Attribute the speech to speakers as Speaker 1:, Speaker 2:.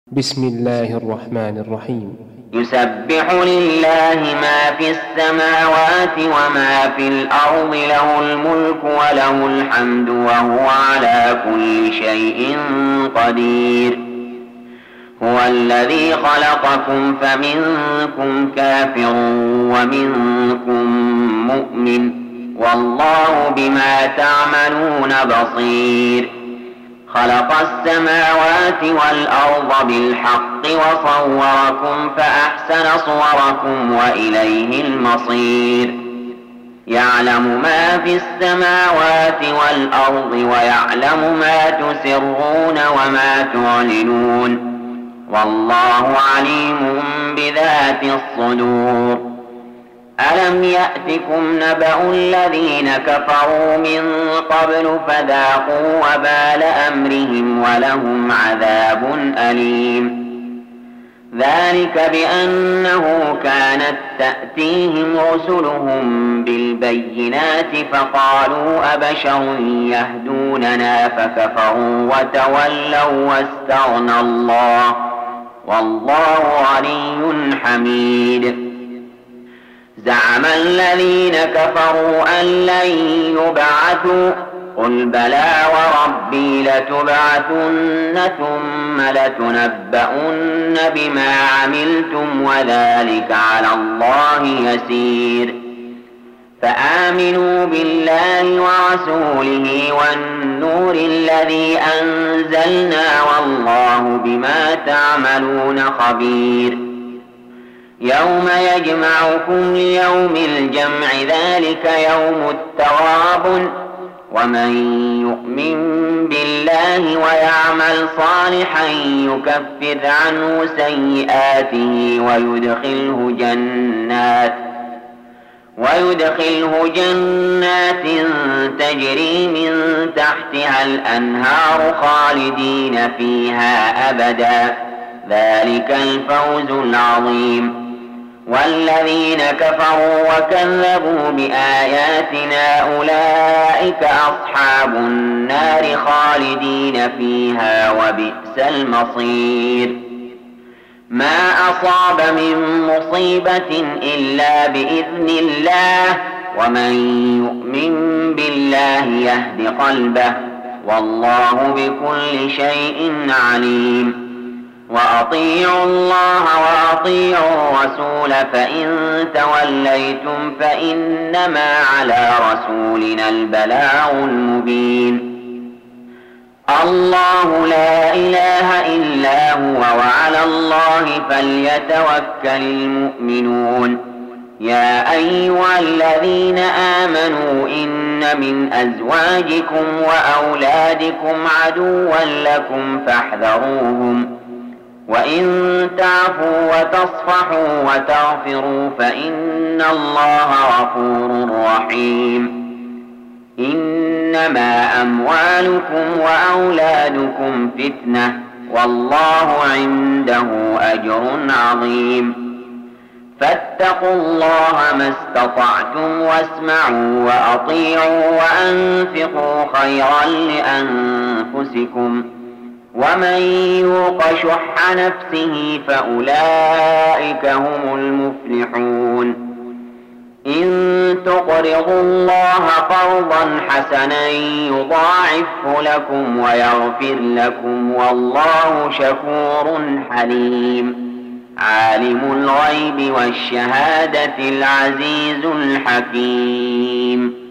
Speaker 1: بسم الله الرحمن الرحيم.
Speaker 2: يسبح لله ما في السماوات وما في الأرض، له الملك وله الحمد وهو على كل شيء قدير. هو الذي خلقكم فمنكم كافر ومنكم مؤمن، والله بما تعملون بصير. خلق السماوات والأرض بالحق وصوركم فأحسن صوركم وإليه المصير. يعلم ما في السماوات والأرض ويعلم ما تسرون وما تعلنون، والله عليم بذات الصدور. ألم يأتكم نبأ الذين كفروا من قبل فذاقوا وبال أمرهم ولهم عذاب أليم. ذلك بأنه كانت تأتيهم رسلهم بالبينات فقالوا أبشر يهدوننا فكفروا وتولوا واستغنى الله، والله غني حميد. زعم الذين كفروا أن لن يبعثوا، قل بلى وربي لتبعثن ثم لتنبؤن بما عملتم وذلك على الله يسير. فآمنوا بالله ورسوله والنور الذي أنزلنا، والله بما تعملون خبير. يوم يجمعكم ليوم الجمع، ذلك يوم التغابن. ومن يؤمن بالله ويعمل صالحا يكفر عنه سيئاته ويدخله جنات تجري من تحتها الأنهار خالدين فيها أبدا، ذلك الفوز العظيم. والذين كفروا وكذبوا بآياتنا أولئك أصحاب النار خالدين فيها وبئس المصير. ما أصاب من مصيبة إلا بإذن الله، ومن يؤمن بالله يهد قلبه، والله بكل شيء عليم. وأطيعوا الله وأطيعوا الرسول، فإن توليتم فإنما على رسولنا البلاغ المبين. الله لا إله إلا هو، وعلى الله فليتوكل المؤمنون. يا أيها الذين آمنوا إن من أزواجكم وأولادكم عدوا لكم فاحذروهم، وإن تعفوا وتصفحوا وتغفروا فإن الله غفور رحيم. إنما أموالكم وأولادكم فتنة، والله عنده أجر عظيم. فاتقوا الله ما استطعتم واسمعوا وأطيعوا وأنفقوا خيرا لأنفسكم، ومن يوق شح نفسه فأولئك هم المفلحون. إن تقرضوا الله قرضا حسنا يضاعفه لكم ويغفر لكم، والله شكور حليم. عالم الغيب والشهادة العزيز الحكيم.